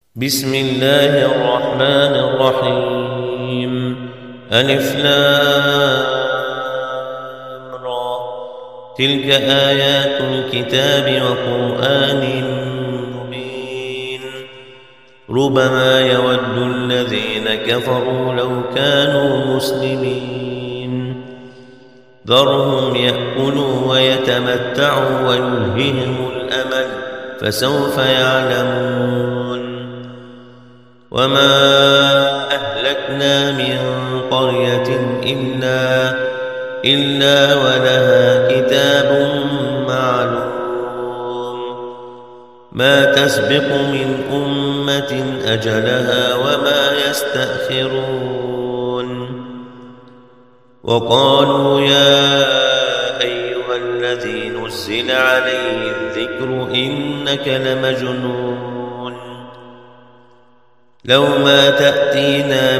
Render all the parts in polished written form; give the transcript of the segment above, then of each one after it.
بسم الله الرحمن الرحيم. ألف لام را. تلك آيات الكتاب وقرآن مبين. ربما يود الذين كفروا لو كانوا مسلمين. ذرهم يأكلوا ويتمتعوا ويلههم الأمل فسوف يعلمون. وما أهلكنا من قرية إلا ولها كتاب معلوم. ما تسبق من أمة أجلها وما يستأخرون. وقالوا يا أيها الذي نزل عليه الذكر إنك لمجنون. لو ما تأتينا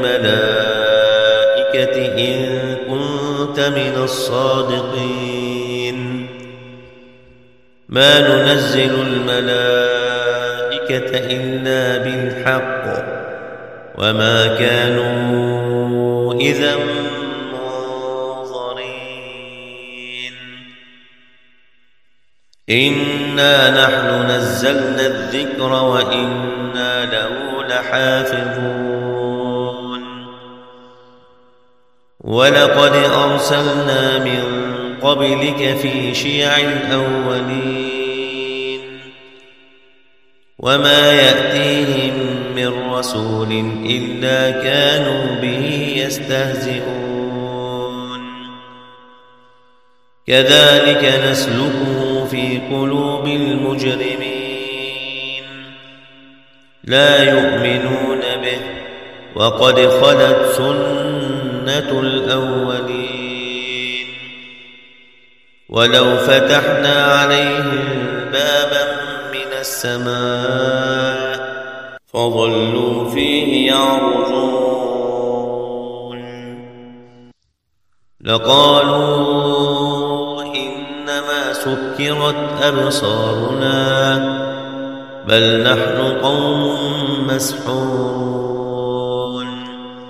بالملائكة إن كنت من الصادقين. ما ننزل الملائكة إلا بالحق وما كانوا إذا منظرين. إنا نحن نزلنا الذكر وإنا له لحافظون. ولقد أرسلنا من قبلك في شيع الأولين. وما يأتيهم من رسول إلا كانوا به يستهزئون. كذلك نسلكه في قلوب المجرمين. لا يؤمنون به وقد خلت سنة الأولين. ولو فتحنا عليهم بابا من السماء فظلوا فيه يعرجون لقالوا إنما سكرت أبصارنا بل نحن قوم مسحورون.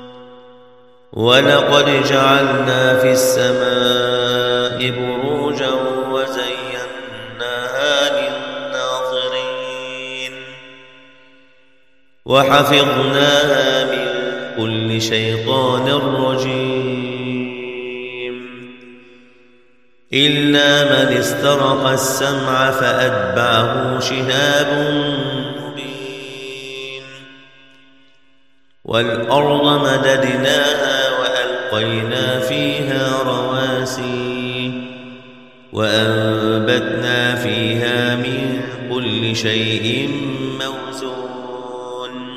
ولقد جعلنا في السماء بروجا وزيناها للناظرين. وحفظناها من كل شيطان رجيم. إلا من استرق السمع فأتبعه شهاب مبين. والأرض مددناها وألقينا فيها رواسي وأنبتنا فيها من كل شيء موزون.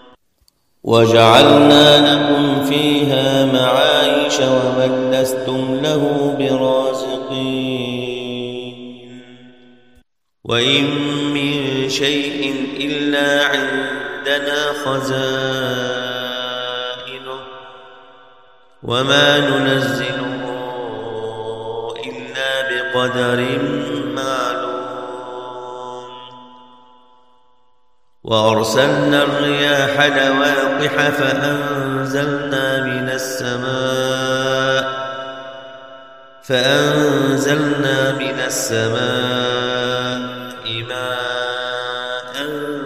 وجعلنا لكم فيها معايش ومن لستم له برازقين. وإن من شيء إلا عندنا خزائنه وما ننزله إلا بقدر معلوم. وأرسلنا الرياح لواقح فأنزلنا من السماء ماء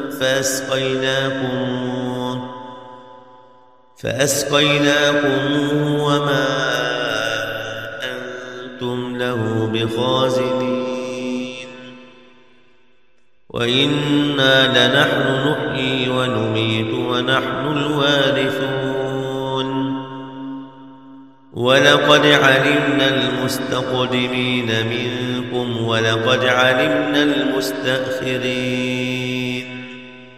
فأسقيناكم وما أنتم له بخازنين. وإنا لنحن نحيي ونميت ونحن الوارثون. ولقد علمنا المستقدمين منكم ولقد علمنا المستأخرين.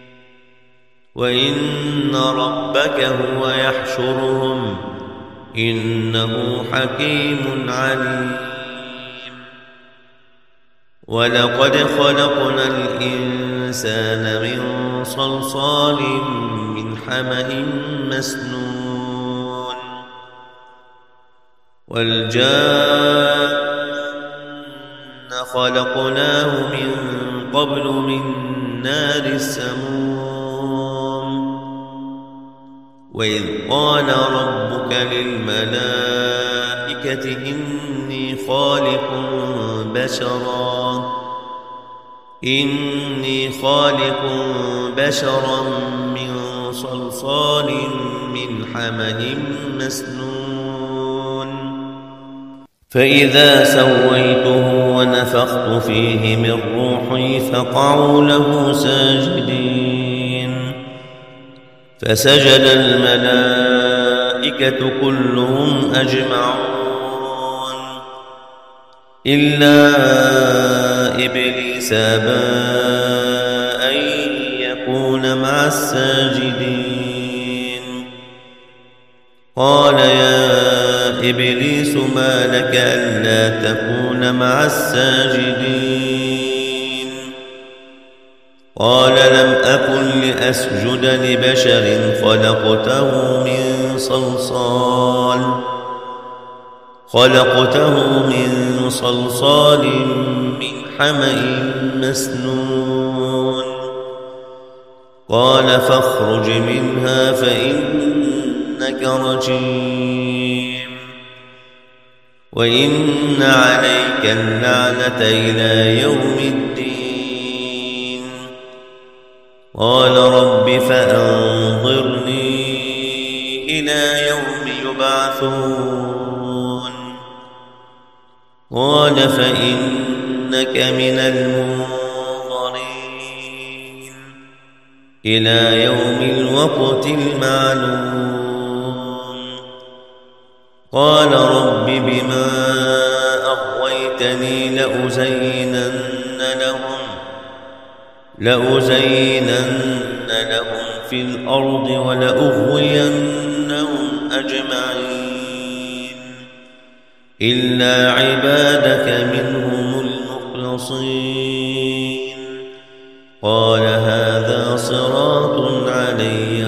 وإن ربك هو يحشرهم إنه حكيم عليم. ولقد خلقنا الإنسان من صلصال من حمأ مسنون. والجان خلقناه من قبل من نار السموم. وإذ قال ربك للملائكة إني خالق بشرا من صلصال من حمأ مسنون فإذا سويته ونفخت فيه من روحي فقعوا له ساجدين فسجد الملائكة كلهم أجمعون إلا إبليس أبى أن يكون مع الساجدين قال يا إبليس ما لك ألا تكون مع الساجدين قال لم أكن لأسجد لبشر خلقته من صلصال من حمأ مسنون قال فاخرج منها فإنك رجيم وإن عليك اللعنة إلى يوم الدين قال رب فأنظرني إلى يوم يبعثون قال فإنك من المنظرين إلى يوم الوقت المعلوم قال رب بما أغويتني لأزينن لهم في الأرض ولأغوينهم أجمعين إلا عبادك منهم المخلصين قال هذا صراط علي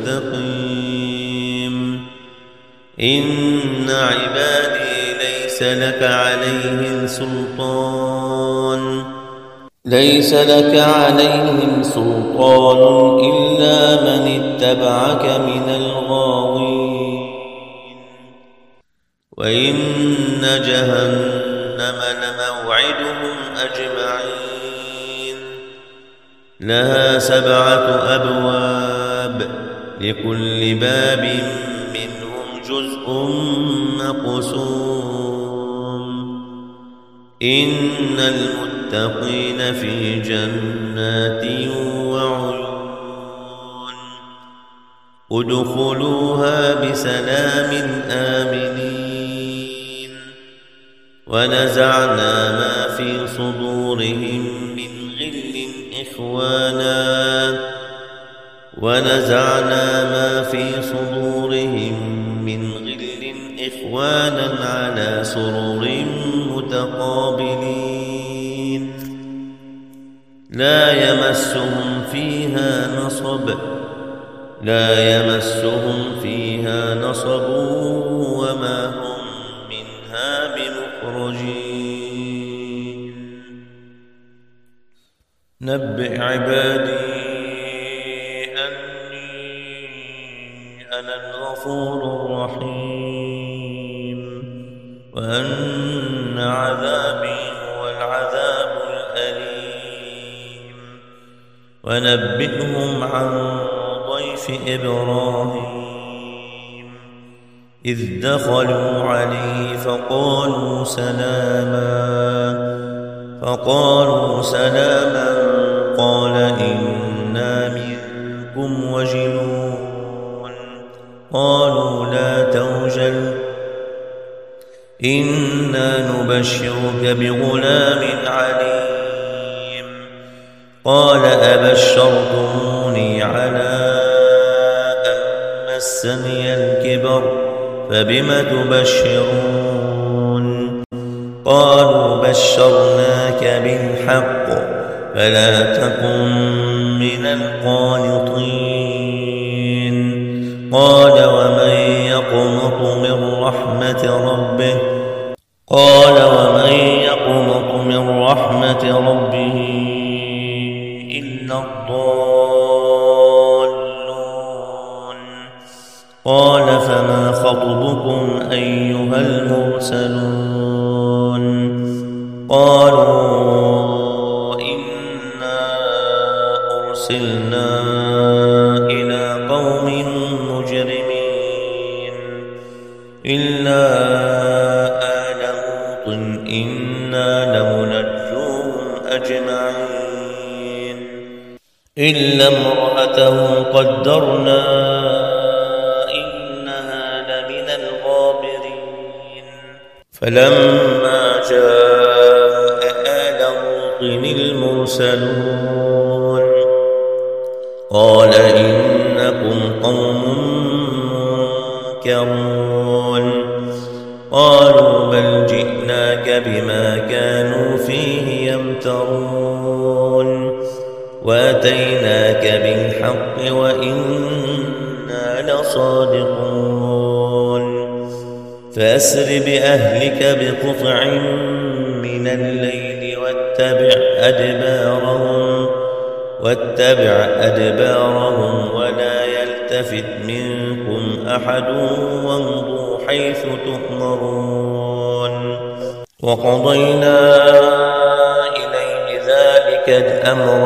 مستقيم إن عبادي ليس لك عليهم سلطان إلا من اتبعك من الغاوين وإن جهنم لموعدهم أجمعين لها 7 أبواب لكل باب منهم جزء مقسوم إن المتقين في جنات وعيون ادخلوها بسلام آمنين ونزعنا ما في صدورهم من غل إخوانا على سرر متقابلين لا يمسهم فيها نصب وما هم منها بمخرجين نبئ عبادي أني أنا الغفور الرحيم وأن عذابي هو العذاب الأليم ونبئهم عن ضيف إبراهيم إذ دخلوا عليه فقالوا سلاما قال إنا منكم وجلون قالوا لا توجل إنا نبشرك بغلام عليم قال أبشرتموني على أن مسني الكبر فبم تبشرون قالوا بشرناك بالحق فلا تكن من القانطين قال ومن يقنط من رحمة ربه إلا الضالون قال فما خطبكم أيها المرسلون قالوا إنا أرسلنا إلى قوم مجرمين إلا آل لوط إنا لمنجوهم أجمعين إلا امرأته قدرنا إنها لمن الغابرين فلما جاء آل لوط المرسلون قال إنكم قوم منكرون قالوا بل جئناك بما كانوا فيه يمترون وأتيناك بالحق وإنا لصادقون فأسر بأهلك بقطع من الليل واتبع أدبارهم ولا يلتفت منكم أحد وامضوا حيث تؤمرون وقضينا إليه ذلك الأمر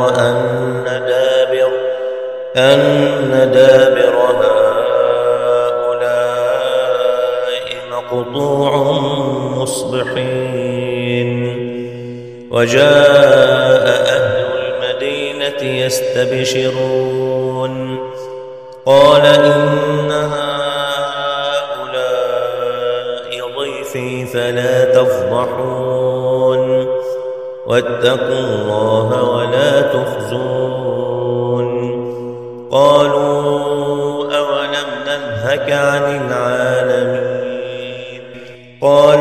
أن دابر هؤلاء مقطوع مصبحين وجاء أهل المدينة يستبشرون قال إن هؤلاء ضيفي فلا تفضحون واتقوا الله ولا تخزون قالوا أولم ننهك عن العالمين قال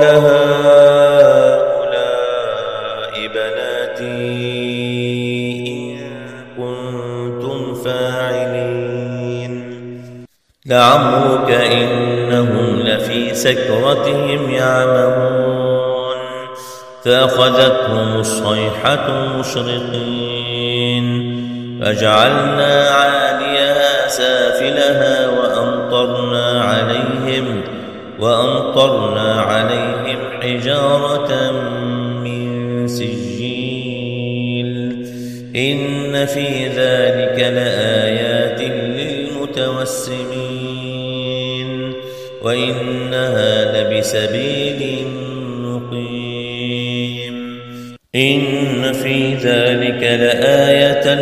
هؤلاء بناتي إن كنتم فاعلين لعمرك إنهم لفي سكرتهم يعمهون فأخذتهم الصيحة مشرقين فجعلنا عاليها سافلها وأمطرنا عليهم حجارة من سجيل إن في ذلك لآيات للمتوسمين وإنها لبسبيل مقيم إن في ذلك لآية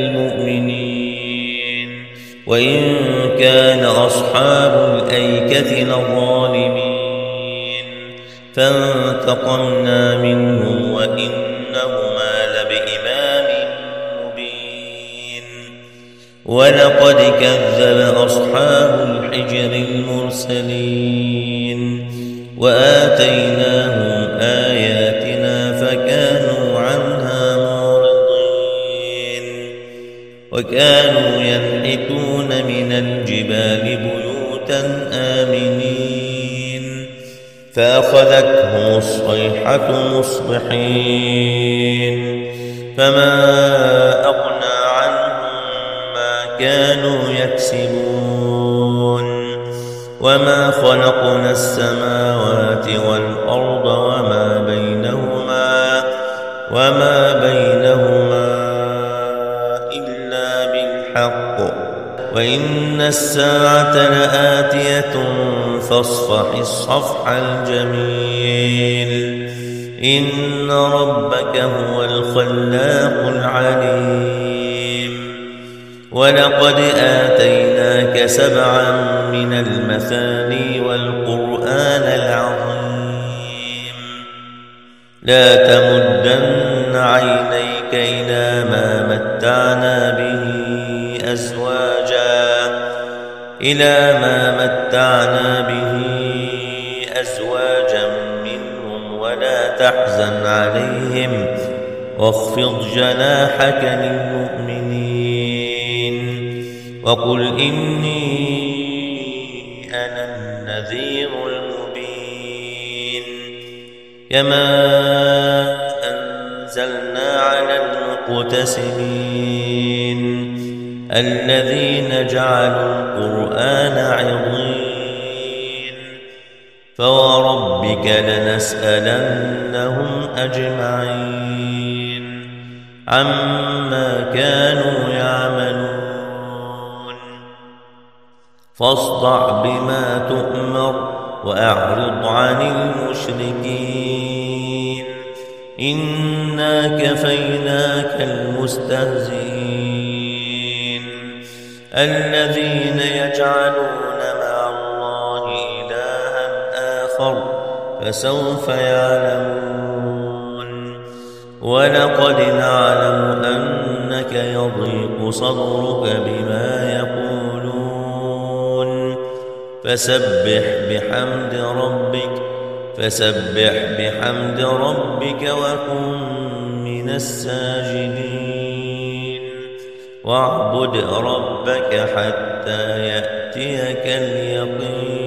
للمؤمنين وإن كان أصحاب الأيكة لظالمين فانتقمنا منهم وإنهما لبإمام مبين ولقد كذب أصحاب الحجر المرسلين وآتيناهم آياتنا فكانوا عنها معرضين وكانوا ينحتون من الجبال بيوتا آمنين فأخذتهم الصيحة مصبحين فما أغنى عنهم ما كانوا يكسبون وما خلقنا السماوات والأرض وما بينهما إلا بالحق وإن الساعة لآتية فاصفح الصفح الجميل إن ربك هو الخلاق العليم ولقد آتيناك 7 من المثاني والقرآن العظيم لا تمدن عينيك إلى ما متعنا به أزواجا منهم ولا تحزن عليهم واخفض جناحك للمؤمنين وقل إني أنا النذير المبين كما أنزلنا على المقتسمين الذين جعلوا القرآن عضين فوربك لنسألنهم أجمعين عما كانوا يعملون فاصدع بما تؤمر وأعرض عن المشركين إنا كفيناك المستهزئين الذين يجعلون مع الله إلها آخر فسوف يعلمون ولقد نعلم أنك يضيق صدرك بما يقولون فسبح بحمد ربك وكن من الساجدين واعبد ربك حتى يأتيك اليقين